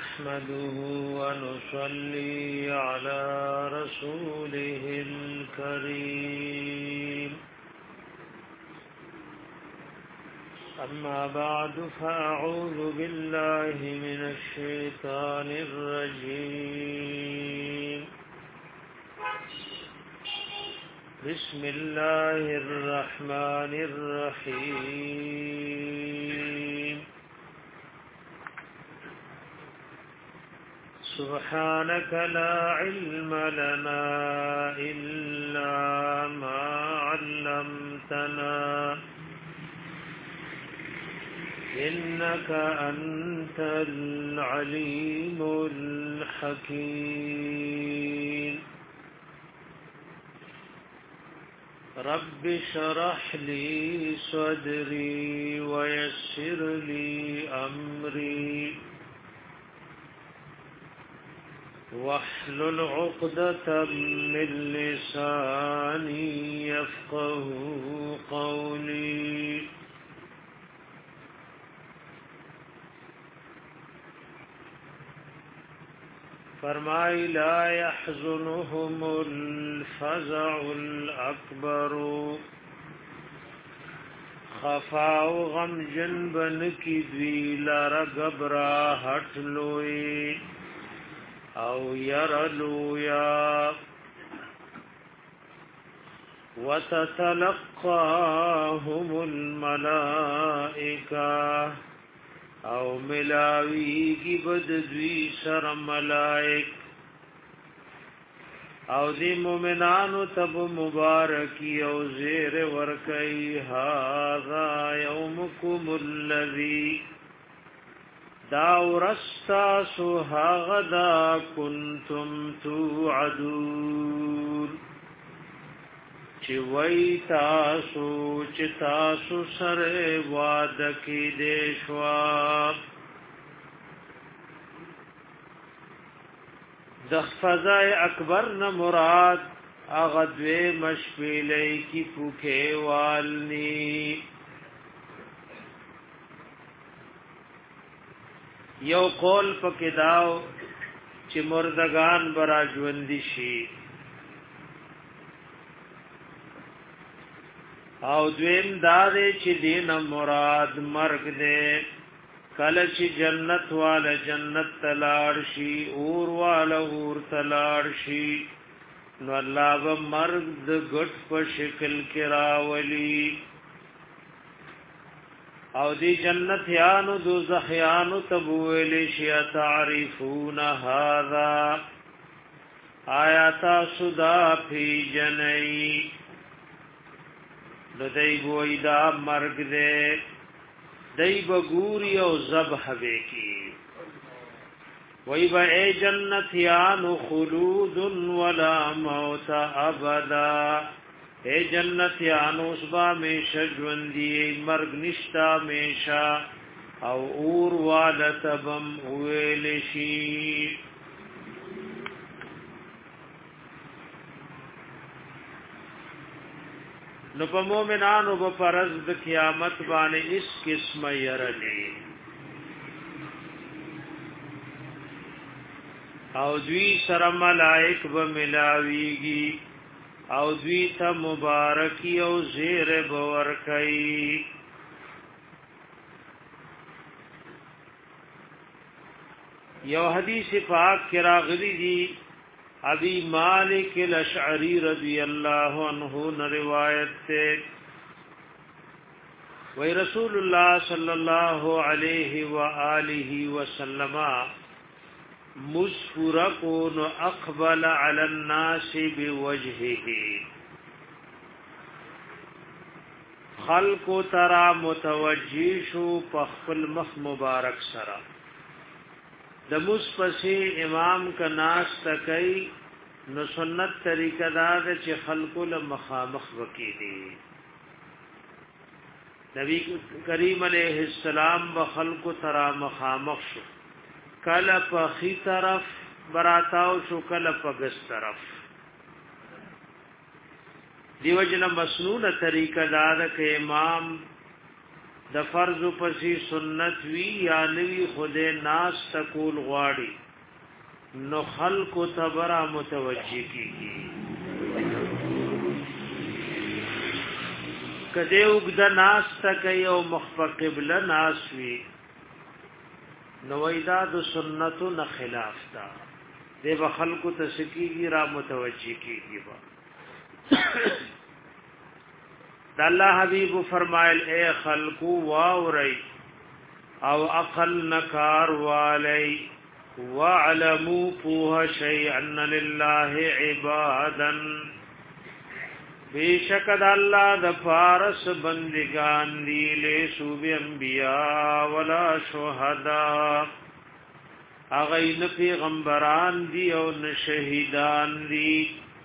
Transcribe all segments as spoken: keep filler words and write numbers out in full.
نحمده ونصلي على رسوله الكريم أما بعد فأعوذ بالله من الشيطان الرجيم بسم الله الرحمن الرحيم سبحانك لا علم لنا إلا ما علمتنا إنك أنت العليم الحكيم رب اشرح لي صدري ويسر لي أمري واحلل عقدة من لساني يفقه قولي فرمائی لا يحزنهم الفزع الأكبر خفاو غم جنبن کی دوی لار گبرا ہٹلوئی او يرلويا وتتلقاهم الملائكة او ملاویگی بددوی سر ملائک او دی مومنانو تب مبارکی او زیر ورکی هذا یومکم الذی دا ورستا سوهاغدا کنتم توعدون چی وی تاسو چی تاسو سر وعدکی دیشوا دخفضای اکبر نمراد اغدوی مشپیلی کی پوکے والنی یو قول پکې داو چې مردگان برا ژوند شي او دویم داري چې دین مراد مرګ دې کله چې جنت والا جنت تلار شي اور والا اور تلار شي نو الله به مرګ د ګټ په شکل کې راولي او دی جنت یانو دوزخ یانو تبویلی شیا تعریفون هذا آیاتا صدا فی جنئی نو دی بوئی دا مرگ دے دی بگوری او زبح بے کی وی با اے جنت یانو خلود ولا موت ابدا اے جنت یانو سبا میشا جوندی مرگ نشتا میشا او اور والتبم اویلشی نو پا مومنانو با پرزد قیامت بانے اس قسم یرلی او دوی سر ملائک با ملاویگی او دوی تا مبارکی او زیر بورکی یو حدیث پاک کرا غلی دی ابی مالک الاشعری رضی اللہ عنہ نے روایت تے وی رسول اللہ صلی اللہ علیہ وآلہ وسلم مسفرکون اقبل علی الناس بوجهه خلق ترا متوجیشو پخپل مخ مبارک سرا دمس پسی امام کا ناس تکی نو سنت طریقہ داد چه خلق لمخامخ وکی دی نبی کریم علیہ السلام بخلق ترا مخامخ شو کل پا خی طرف براتاو شو کل پا گس طرف دیو جن مسنون طریقہ داد کہ امام د فرض پسې سنت وی یا نوی خدای ناس تکول غواړي نو خلق تبرا متوجی کیږي کده وګد ناس تک یو مخفق قبله ناس وی نو وېدا د سنتو نه خلاف تا دی به خلق تسکیږي را متوجی کیږي با د الله حبیب فرمایل اے خلق واوري او عقل نکار والی وعلموا فوها شيئا لله عبادا بیشک د الله د فارس بندگان دی له سوب انبیاء ولا شهدا اغه نه پیغمبران دی او نه شهیدان دی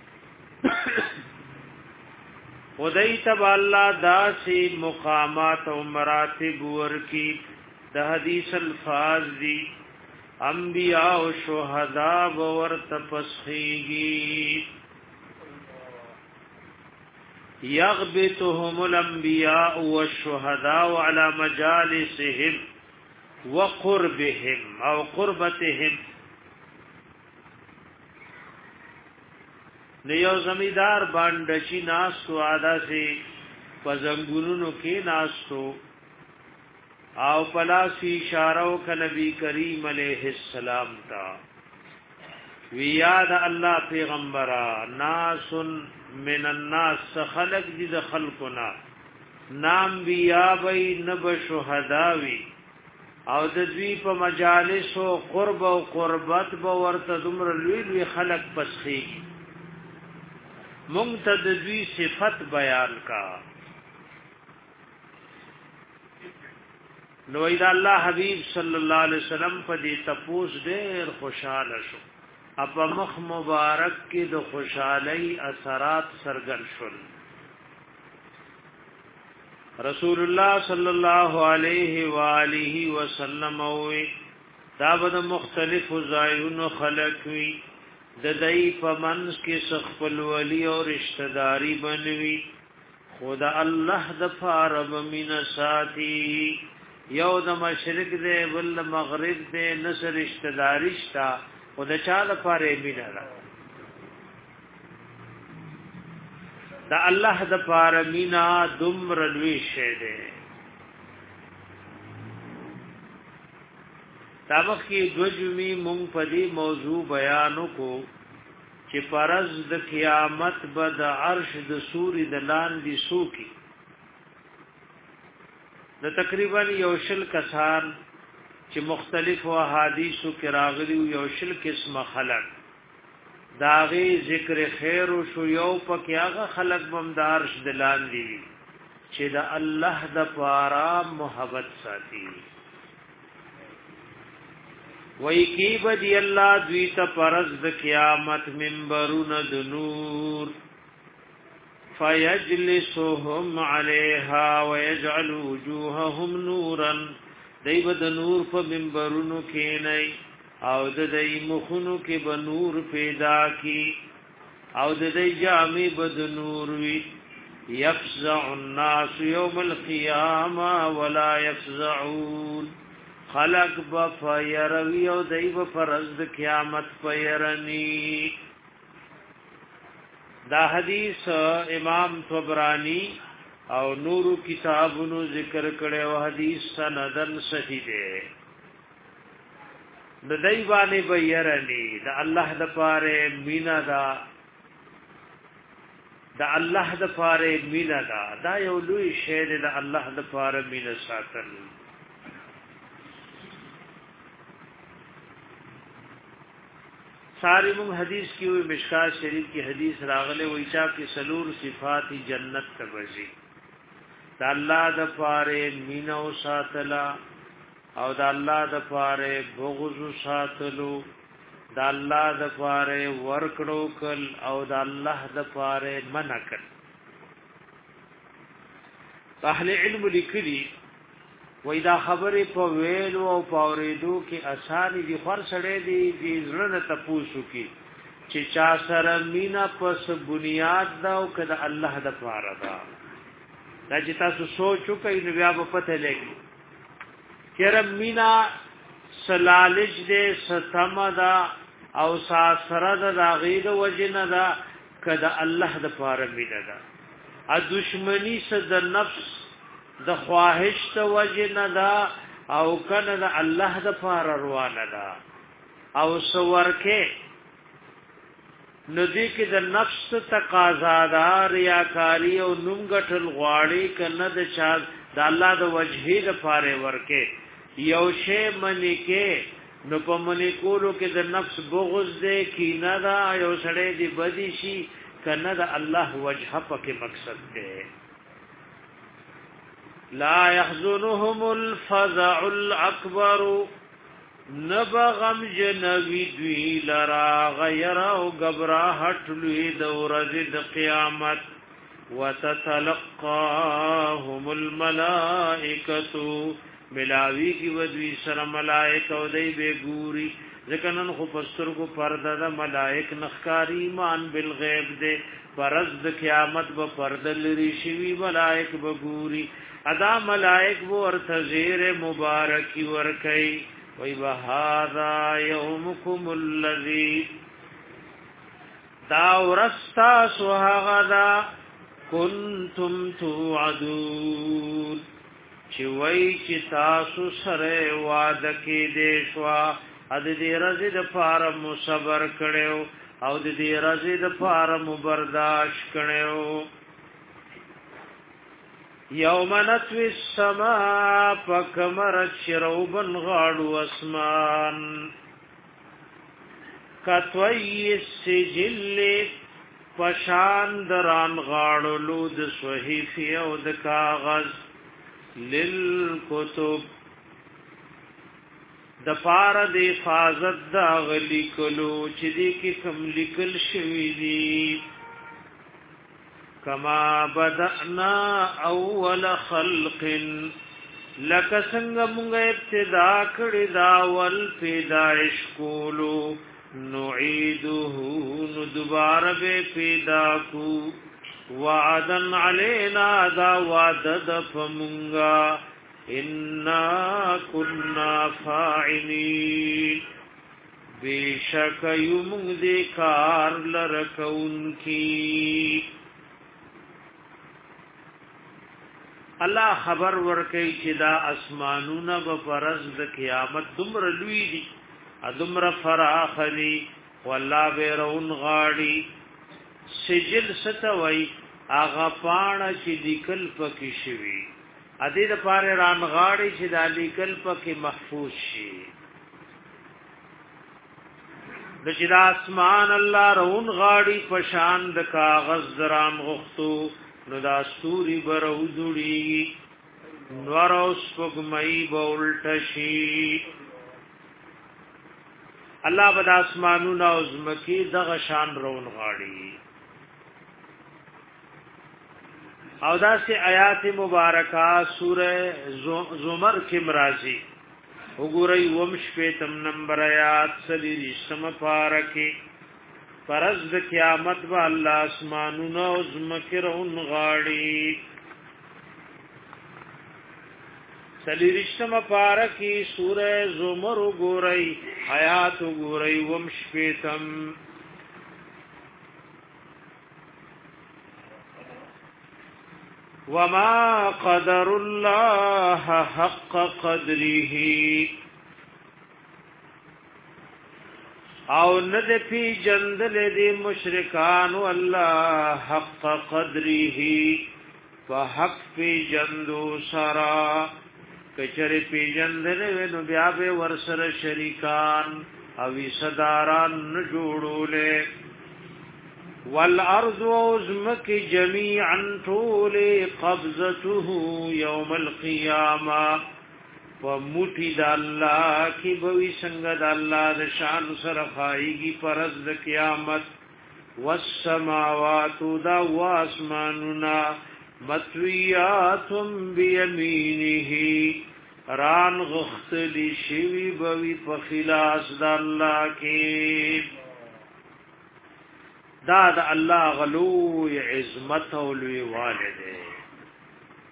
خدای تب الله داسې مقامات او مراتب ورکی د حدیث الفاظ دی انبیاء او شهدا ور تپسخیږي یغبطهم الانبیاء والشهداء على مجالسهم وقربهم او قربتهم نیو زمیدار باندې ناس تو ادا سي پزنګونو کې ناس تو او پلاسی اشاره ک نبی کریم علیہ السلام تا ویاد الله پیغمبرا ناس من الناس خلق دي د خلقنا نام بیا وی نب شهداوی او د دوی په مجالس او قرب او قربت به ورته دمر لوی لوی خلق پسخي منتدوی صفت بیان کا نو اذا الله حبیب صلی الله علیه وسلم په دې تپوس ډېر خوشاله شو اپا مخ مبارک کې د خوشحالي اثرات سرګن شول رسول الله صلی الله علیه و آله وسلم او دا به مختلف زایونو خلق وی د دای په منځ کې سخپل ولی او رشتہ داری بنوي خدا الله د فارب من ساتي یو د مشرق دی بل مغرب دی نصر رشتہ داری شتا خدا چاله پاره مینا دا الله د پاره مینا دمر لوی شه دی تابق کی دوجمی مونږ په دې موضوع بیانو کو چې پرز د قیامت بد عرش د سوري د لاندې سوکي د تقریبا یو شل کسان چې مختلف احادیثو کې راغلي یو شل قسم خلق داغي ذکر خیر او شو یو پکې هغه خلق بمدار د لاندې چې د الله د پاره محبت ساتي وای کی بدی الله دوی ته پرز د قیامت منبرون د نور فیجلسهم علیها ويجعل وجوههم نورا دیو د نور په منبرونو کې نه او د دای مخونو کې به نور پیدا کی او د دای جامې به د نور وی یفزع الناس یوم القیامه ولا یفزعون خلق بفیروی او دیو فرز د قیامت فیرنی دا حدیث امام طبرانی او نورو کتابونو ذکر کړي او حدیث سندن صحیح دی د دای باندې بیرنی د الله د پاره مینا دا د الله د پاره مینا دا دا یو لوی شی دی د الله د پاره مینا ساتل ساری مون حدیث کی وی مشکات شریف کی حدیث راغله ویچا کی سلور صفات جنت تبزی دا الله د پاره مینا او ساتلا او دا الله د پاره بغض ساتلو دا الله د پاره ورکړو کل او دا الله د پاره منکل اهل علم لیکلی وای دا خبره په ویلو او پاوریدو کې اساني دي خور سره دي د زړه ته پوسو کې چې چا سره مینا پس بنیاد دا او کده الله د پاره دا دا چې تاسو سوچ وکړئ نو بیا به پته لګي چېرې مینا سلالج دې ستم دا او ساسره دا غید وجنه دا کدا الله د پاره مینا دا ا دشمنی س د نفس د خواهش ته وجنه دا او کنه د الله د پاره روانه دا او سورکه ندی کې د نفس تقاضا دا ریاکاری او نومګټل غواړي کنه د چا د الله د وجهې د پاره ورکه یو شی منی کې نو په منی کولو کې د نفس بغض دې کینه دا یو سړی دی بدی شي کنه د الله وجه پکې مقصد دی لا يحزنهم الفزع الاكبر نبغم جنوی دوی لرا غیر او گبراہت لوی دورز د قیامت وتتلقاهم الملائکتو ملاوی کی ودوی سر ملائک او دی بے گوری ذکنن خو پستر کو پرده د ملائک نخکاری ایمان بالغیب دے پرز د قیامت با پردل ریشوی ملائک بگوری ادا ملائک بو ارتزیر مبارکی ورکی وی بهذا یومکم الذی دا ورستا سوهغدا کنتم توعدون چی وی چی تاسو سره وعده کې دیشوا اد دې رزي د فارم صبر کړو او د دې رزي د فارم برداشت کړو یوم نتوی السماء فکمرت شروبن غاڑو اسمان کتوی السجل پشاندران غاڑو لود صحیفی او د کاغذ للکتب د پار د حفاظت دا غلی کلو چې دې کې کم لیکل شوی دی کما بدأنا اول خلق لک څنګه موږ ابتدا کړی دا ول پیدائش کولو نعيده نو دوباره به پیدا کو وعدن علینا دا وعد فمونگا انا كنا فاعلین بیشک یمونگ دی کار لرکون کی الله خبر ورکي چې دا اسمانونه به پرز د قیامت دمر لوی دي ادمر فراخلی والله بیرون غاړي سجل ستوي اغه پاڼه چې لیکل پکې شوی ا دې د پاره ران غاړي چې د لیکل پکې محفوظ شي د چې د اسمان الله رون غاړي پشان د کاغذ درام غختو نو دا ستوري برودړي نور اوس پګمای بولټشي الله بد اسمانونو او زمکی دغه شان رون غاړي او دا سي آیات مبارکه سوره زمر کې مرাজি وګورئ ومش پیتم نمبر آیات سلی رسم پارکه پرز د قیامت با الله اسمانونو او زمکه رون غاړي سلی رسم پارکه سوره زمر وګورئ آیات وګورئ ومش پیتم وما قدر الله حق قدره او ند پی جندل دی مشرکان والله حق قدره فحق پی جندو سرا کچر پی جندل نو بیا به ورسره شریکان او صداران جوړولې والارض وزمك جميعا طول قبضته يوم القيامه وموټي د الله کی بوي څنګه د الله د شان سره خایږي پرز د قیامت والسماوات دا واسماننا مطويات بيمينه ران غختلی شوی بوي په خلاص د الله کې دا د الله غلو عظمت او لوی والده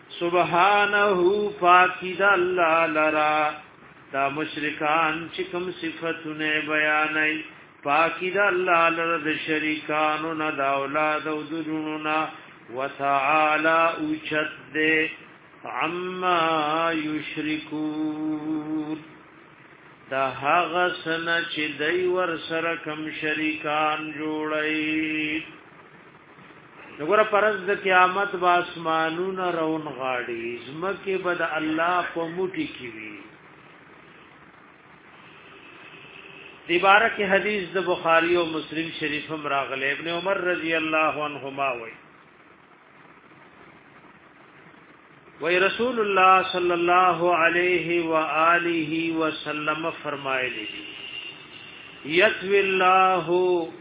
سبحانه پاکی دا اللہ لرا دا مشرکان چکم صفتنے بیانائی پاکی دا اللہ لرا دا شریکانو نا دا اولاد او دروننا وتعالی اوچت دے عما یشرکون دا حغسن چی دی ور سرکم شریکان جوڑئی نگورا پرز دا قیامت با اسمانون رون غاڑی زمکی بد اللہ پا موٹی کیوی دیبارہ کی حدیث دا بخاری و مسلم شریف مراغل ابن عمر رضی اللہ عنہما وی وی رسول اللہ صلی اللہ علیہ وآلہ وسلم فرمائے لی یتوی اللہ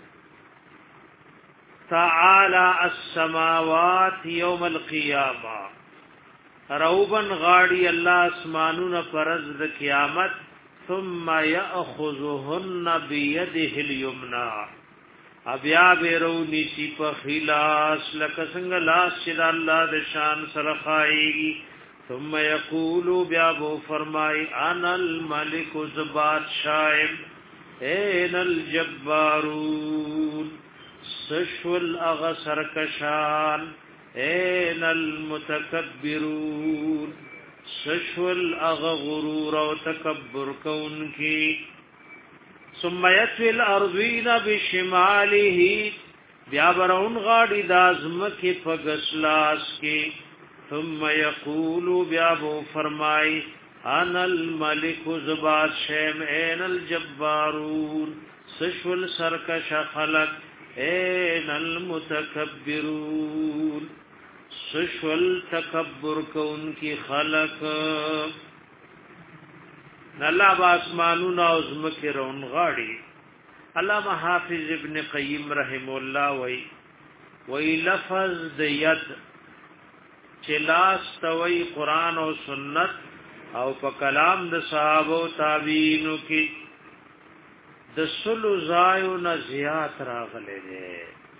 تعالی السماوات یوم القیامہ روبن غاڑی اللہ اسمانون پرز دا قیامت ثم یأخذهن بیده الیمنا ابیا بیرو نیسی پا خلاص لکسنگ لاس چدا اللہ دشان سرخائیگی ثم یقولو بیابو فرمائی انا الملک زبات شائم این الجبارون سشول اغسر کشان این المتکبرون سشول اغغرور و تکبر کون کی ثم یتوی الارضین بشماله بیابرون غاڑی دازمک پگسلاس کی ثم یقولو بیابو فرمائی انا الملک زباد شیم این الجبارون سشول سرکش خلق این المتکبرون سشول تکبر کون کی خلق اللہ با اسمانون اوزمک رون غاڑی علامہ حافظ ابن قیم رحم اللہ وی وی لفظ دیت چلاس توی قرآن و سنت او پا کلام د صحابه و تابعینو کی د سلو زایو نه زیات راغلی دی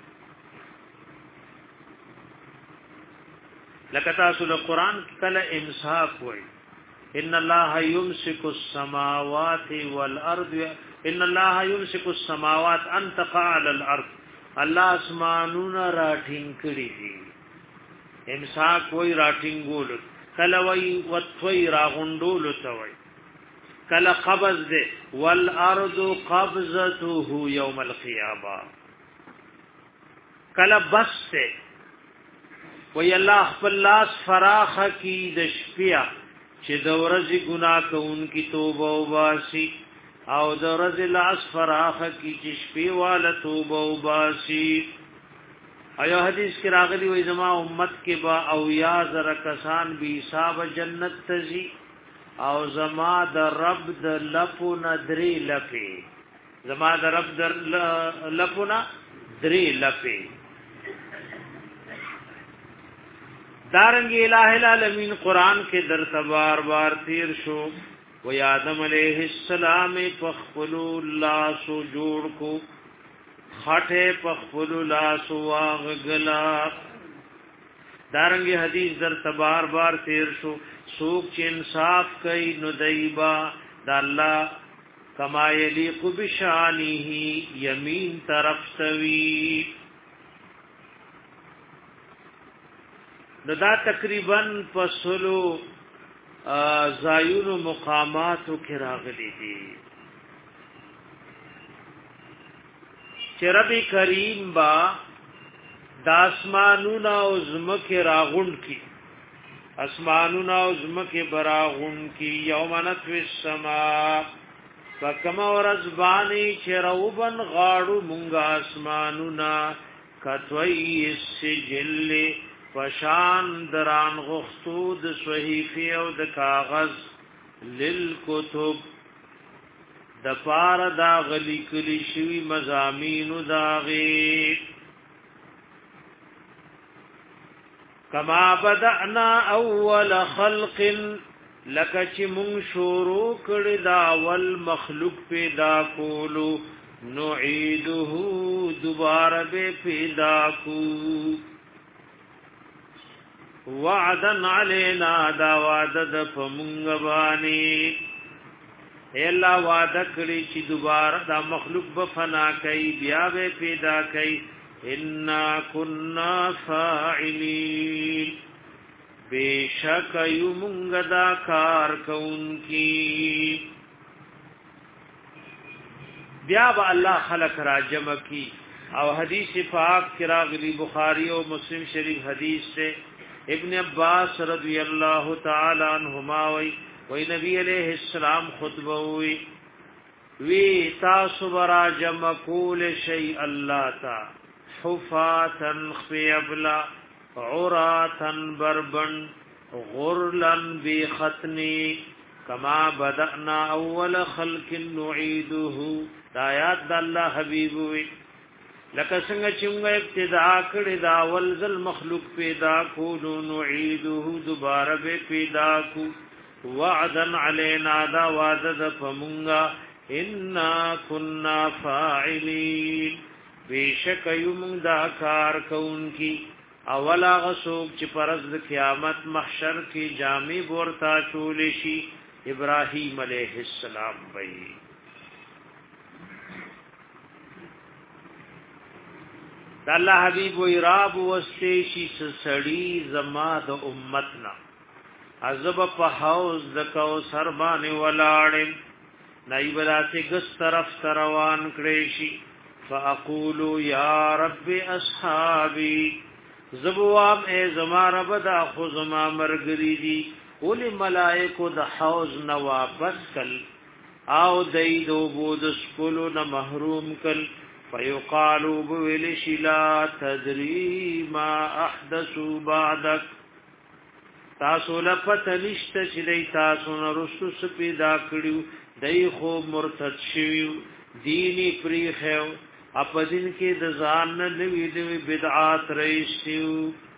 لکه تاسو د قرآن کله امساک وای ان الله يمسك السماوات والارض ان الله يمسك السماوات ان تقع على الارض الله اسمانون راټینګ کړی دي امساک وای راټینګول کله وای وتوی راغوندول توي کله قبض ده والارض قبضته يوم القيامه کله بسته وی الله خپل لاس فراخ کی د شپیا چې د ورځې ګناه کوونکی توبه وباسي او د ورځې لاس فراخ کی چې شپې والا توبه وباسي ایو حدیث کې راغلی وای زما امت کې با او یا زر کسان به حساب جنت تزي او زما د رب د لپو ندري لپی زما د رب د لپو ندري لپی دارنگ الہ العالمین قرآن کے در تبار بار تیر شو و آدم علیہ السلام پخپلو لاسو جوڑ کو خٹے پخپلو لاسو واغگلا دارنگ حدیث در تبار بار تیر شو سوک چی انصاف کئی ندیبا دا اللہ کما یلیق بشانی ہی یمین طرف توی دا تقریبا پسلو زایون و مقاماتو کی راغلی دی چه رب کریم با دا اسمانونا و زمک راغن کی اسمانونا و زمک براغن کی یومنت و السماء فکما ورزبانی چه روبن غاڑو منگا اسمانونا کتوئی السجل پشان دران غختود صحیفی او د کاغذ للکتب د پار دا غلی کلی شوی مزامین داغی کما بدأنا اول خلق لکچ من شروع کړي دا اول مخلوق پیدا کولو نعیده دوباره به پیدا کو وعدا علینا دا وعده د پمنګ باندې الا وعده کړی چې دوباره دا مخلوق به فنا کوي بیا به پیدا کوي ان كنا فاعلین بیشک یمنګ دا کار کوونکی بیا به الله خلق را جمع کی او حدیث پاک کی راغلی بخاری او مسلم شریف حدیث سے ابن عباس رضی اللہ تعالی عنہما وی وی نبی علیہ السلام خطبہ وی وی تاسو برا جمع کول شیء اللہ تا حفاتا خفیبلا عراتا بربن غرلا بختنی کما بدأنا اول خلق نعیده دایات دا اللہ حبیب وی لکه څنګه چې موږ ابتدا کړی دا اول ځل مخلوق پیدا کو نو نعيده دوباره به پیدا کو وعدا علینا دا وعده د پمونګه ان كنا فاعلین بیشک یم دا کار کوونکی اولا غسوک چې پرز د قیامت محشر کې جامع ورتا چول شي ابراهیم علیه السلام وی دا الله حبیب و راب وستیشی سړی زما د امتنا عذاب په حوض د کو سربانه ولاړم نایبلا سے گس طرف روان کړي شي فاقول یا رب اصحابي زبوام ای زما رب دا خو زما مرګری دي ول ملائکه د حوض نو واپس کل او دایدو بود سکولو نه محروم کل فیقالوا بولش لا تدری ما احدثوا بعدك تاسو لپت نشت چې دای تاسو نرسو سپیدا کړیو دای خو مرتد شویو دینی پریخو اپدین کې د ځان نه نوی نوی بدعات رئیسیو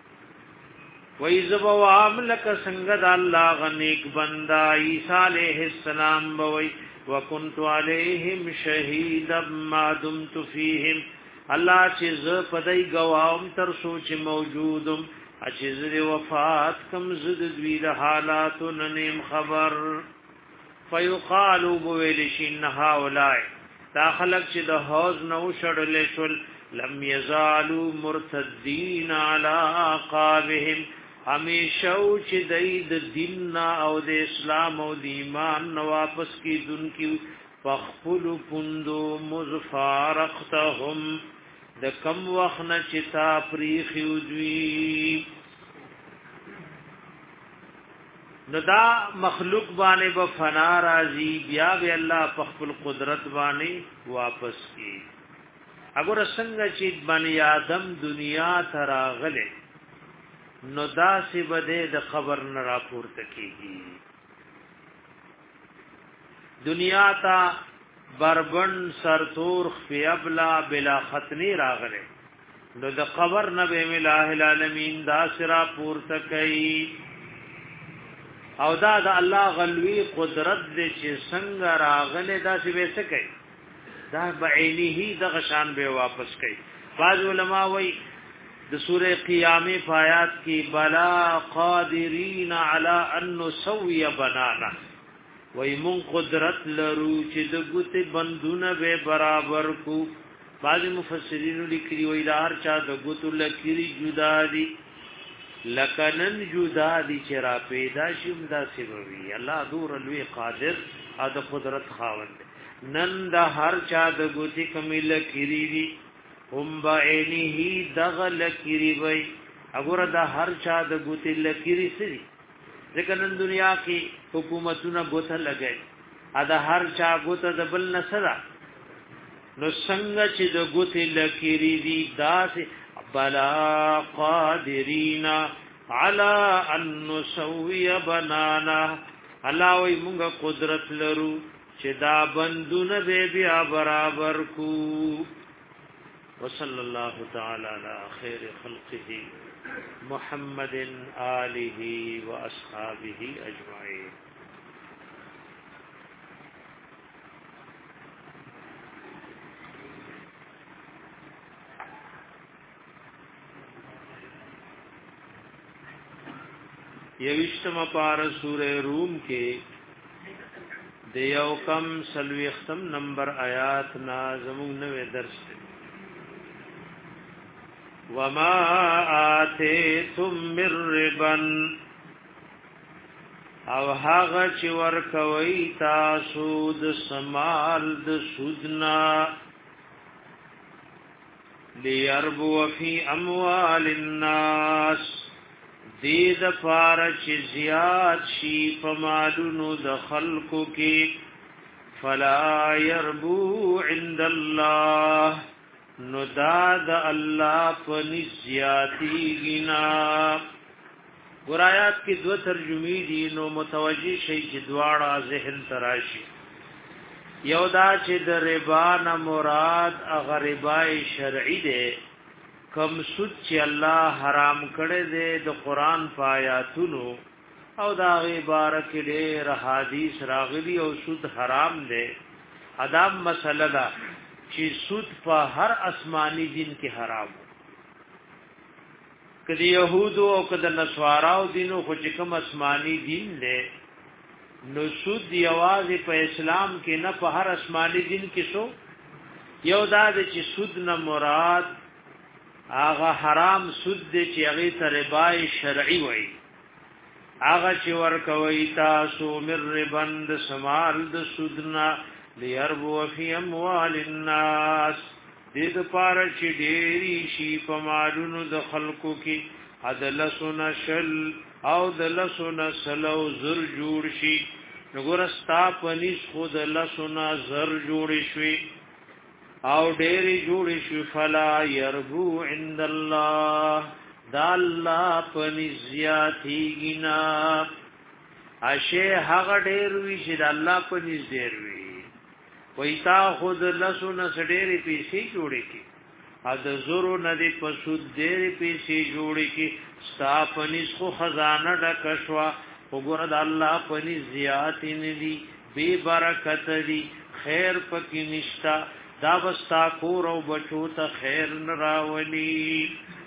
وایذب واملک څنګه د الله غنیک بندا عیسی علیہ السلام بوي وکنت علیہم شهیدا ما دمت فیهم الله چې ز پدای گواهم تر سوچ موجودم چې ز وفات کم زد دوی د حالات ننیم خبر فیقال بویلشن هؤلاء دا خلق چې د حوض نو شړل شل لم یزالوا مرتدین علی عقابهم همیشه چې د دین او د اسلام او د ایمان نو واپس کی دن کی فخپل پوندو مزفارقتهم د کم وخت نه چې تا پریخیو دوی نو دا مخلوق باندې به فنا راځي بیا به الله په خپل قدرت باندې واپس کی اگر څنګه چې بنی آدم دنیا ته راغله نو دا سی بده د خبر نه راپورته کیږي دنیا تا بربن سرتور خفیبلا بلا ختنی راغله نو د خبر نه به الہ العالمین دا سرا پورته کوي او دا د الله غلوی قدرت دې چې څنګه راغله دا سی وسه کوي دا بعینه د غشان به واپس کوي بعض علما وایي د سوره قیامه آیات کی بلا قادرین علی ان نسوی بنانا وای مون قدرت لرو چې د ګوت بندونه به برابر کو بعض مفسرین لیکلي وای لار چا د ګوت لکری جدا دي لکنن جدا دي چې را پیدا شوم دا سیوی الله دور لوی قادر او د قدرت خاوند نن د هر چا د ګوت کمیل کری دي هم بعینه دغل کری وی اگر دا هر چا د ګوت لکری سری ځکه نن دنیا کې حکومتونه ګوت لګي ا د هر چا ګوت د بل نسرا نو څنګه چې د ګوت لکری دي داس بلا قادرین علی ان نسوی بنانا الله وی موږ قدرت لرو چې دا بندونه به بیا برابر کو وصلى الله تعالى على خير خلقه محمد آله وأصحابه أجمعين یوشتم پار سورہ روم کې دیو کم سلویختم نمبر آیات نا زمون نوے درس دے وما آتیتم من ربن او هغه چې ورکوي تاسو د سمال د سودنا ليربو فی اموال الناس دید پارچ زیاد شی پمالونو د خلقو کی فلا يربو عند الله نداد الله پنی زیاتی گنا ګرایات کی دو ترجمه دي نو متوجی شي چې دواړه ذهن تراشي یو دا چې د ربا نه مراد هغه ربای شرعي ده کم سود چې الله حرام کړی دی د قران پایاتونو او دا عبارت ډېر حدیث راغلي او سود حرام دی ادم مسله ده چې سود په هر آسماني دین کې حرام کدی يهودو او کده نسواراو دینو خو چې کوم آسماني دین دی نو سود یوازې په اسلام کې نه په هر آسماني دین کې شو یو دا چې سود نه مراد هغه حرام سود دی چې هغه تربای شرعي وای هغه چې ورکوي تاسو مر ربند سمال د سودنا ليربو فی اموال الناس دې د پاره چې ډېری شي په مالونو د خلقو کې عدل سن شل او دل سن سلو زر جوړ شي نګورستا پنځ خود لسنا زر جوړ شي او ډېری جوړ شي فلا يربو عند الله دا الله پنځياتي گنا اشه هغه ډېر وی چې د الله پنځ ډېر وی وایتا خود لسونه سډېری پیسې جوړې کی ا د زورو ندی پسود ډېری پیسې جوړې کی ستا پنځ خو خزانه ډکشوا وګوره د الله پنځ زیات ندی بے برکت دی خیر پکې نشتا دا بستا کور او بچو ته خیر نراولی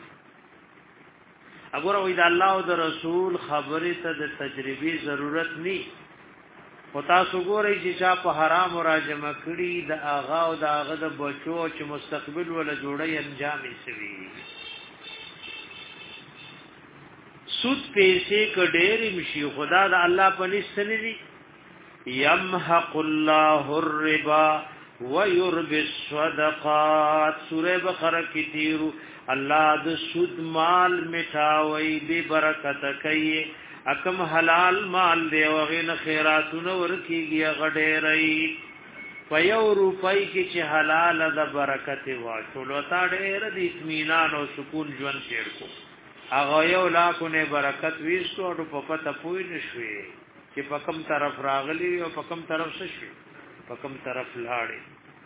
اگر وې د الله او د رسول خبره ته د تجربه ضرورت ني او تاسو ګورئ چې چا په حرام راجمه کړي د اغا او د اغا د بچو چې مستقبل ولا جوړي انجام یې سوي سود پیسې کډېری مشي خدا د الله په نسنې دي يمحق الله الربا ويربي الصدقات سوره بقره کې تیرو الله د سود مال مټاوي به برکت کوي اکم حلال مال دی او غین خیراتونه ورکیږي غډېرای په یو روپۍ کې چې حلال د برکت واچولو تا ډېر د اطمینان او سکون ژوند تیر کو هغه یو لاکونه برکت وېستو او په پته پوي نشوي چې په کوم طرف راغلی او په کوم طرف څه شي په کوم طرف لاړې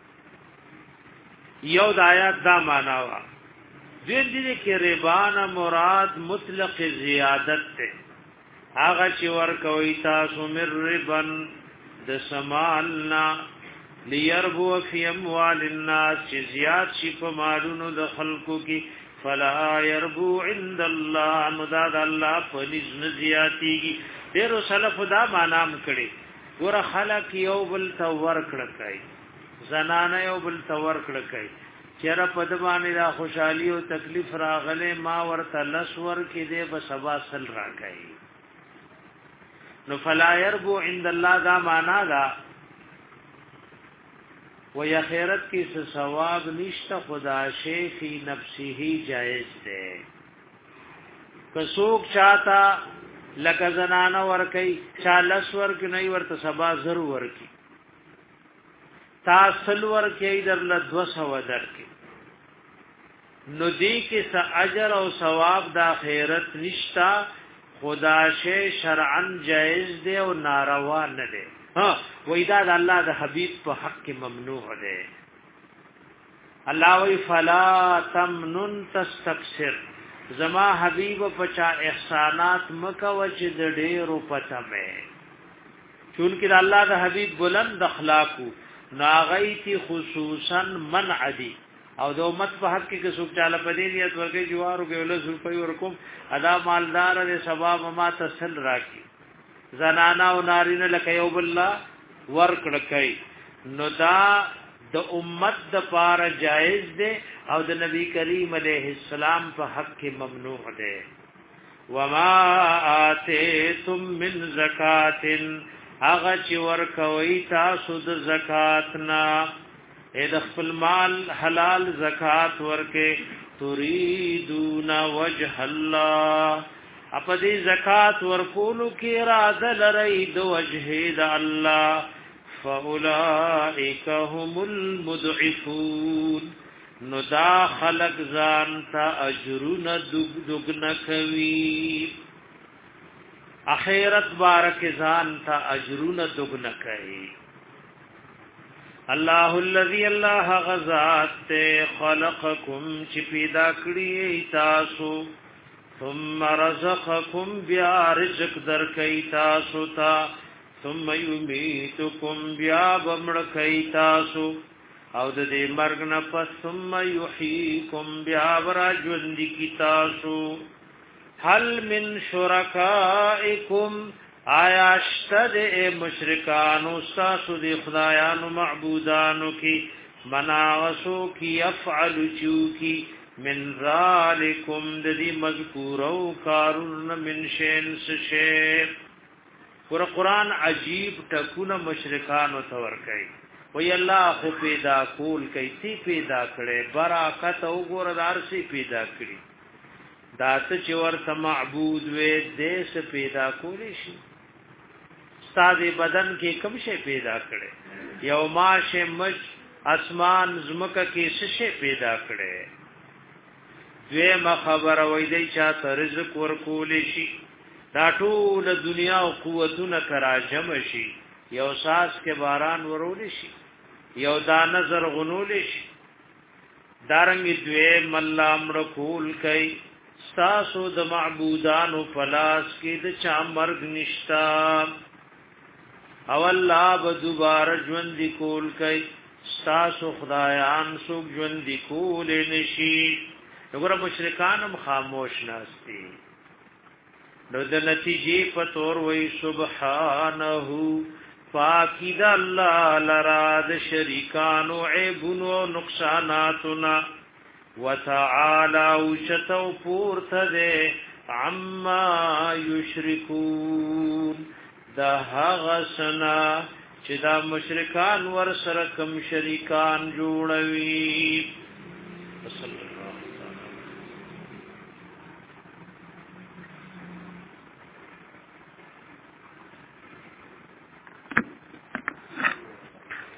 یو د آیات دا معنا وا دې دې کې ربانا مراد مطلق زیادت ته هغه چې ورکوي تاسو مر ربن د سمالنا ليربو فی اموال الناس چې زیات شي په مالونو د خلقو کې فلا يربو عند الله مداد الله په نزن زیاتیږي ډیرو سلف دا معنام کړي ګور خلق یو بل تور کړکای زنانه یو بل تور کړکای چیرې په د باندې دا خوشحالي او تکلیف راغله ما ورته لسور کې دې به سبا سل راکای نو فلا يربو عند الله دا معنا دا و یا خیرت کی سے ثواب نشتا خدا شی فی نفسه جائز دے کسوک چاہتا لکه زنانه ورکی چالس ورک نئی ورت سبا زر ورکی تاسل ورکی در لدو سو درکی نو دی کی سا اجر او ثواب دا خیرت نشتا خدا شی شرعن جائز دے او ناروا نه دے ها وېدا د الله د حبيب په حق کې ممنوع ده الله وی فلا تمنن تستكثر زما حبيب پچا احسانات مکو چې د ډېرو پته مې چونکه د الله د حبيب بلند اخلاقو ناغیتی خصوصا منع دي او د امت په حق کې څوک چاله پدې نیت ورګي جوارو کې ول روپۍ ورکوم ادا مالدار دې ثواب ما تسل راکی زنانا او نارینه لکه یو بالله ورکړ کوي نو دا د امت د پاره جائز ده او د نبی کریم علیه السلام په حق کې ممنوع ده وما آتیتم من زکات هغه چې ورکوي تاسو د زکات نه اې د خپل مال حلال زکات ورکه تريدون وجه الله اپدې زکات ورکولو کې اراده لري د وجه د الله فاولائک هم المضعفون نو دا خلق ځان ته اجرونه دګ دګ نکوي اخرت بارک ځان ته اجرونه دګ نکوي الله الذي الله غزات خلقكم چې پیدا کړی تاسو ثم رزقكم بیا رزق درکې تاسو ته ثم يميتكم بیا بمړ کای تاسو او د دې مرګ نه پس ثم يحييكم بیا ورجوند کی تاسو هل من شرکائکم آیا اشتد مشرکانو ساسو دی خدایانو معبودانو کی مناغسو کی افعل چو کی من ذالکم دی مذکورو کارون من شین سشیب ور قرآن عجیب ټکونه مشرکانو تور کوي وی الله خو پیدا کول کوي تی پیدا کړي برکت او ګوردار سي پیدا کړي داته چې ورته معبود وې دیس پیدا کولی شي ساده بدن کې کوم شي پیدا کړي یو ماشه مج اسمان زمکه کې څه شي پیدا کړي دوی خبر وای دی چې رزق ورکول شي دا ټول دنیا او قوتونه کرا جمع شي یو ساس کې باران ورول شي یو دا نظر غنول شي دارنګ دوی ملام رکول کوي ساسو د معبودانو پلاس کې د چا مرګ نشتا او الله به دوباره ژوند کول کوي ساسو خدایان سو ژوند کول نشي وګوره مشرکان هم خاموش ناشتي نو د نتیجې په تور وای سبحانه پاکی د الله لرا د شریکانو عیبونو نقصاناتنا وتعالى وشتو پورته ده عما یشرکون دا هغه سنا چې دا مشرکان ور سره کوم شریکان جوړوي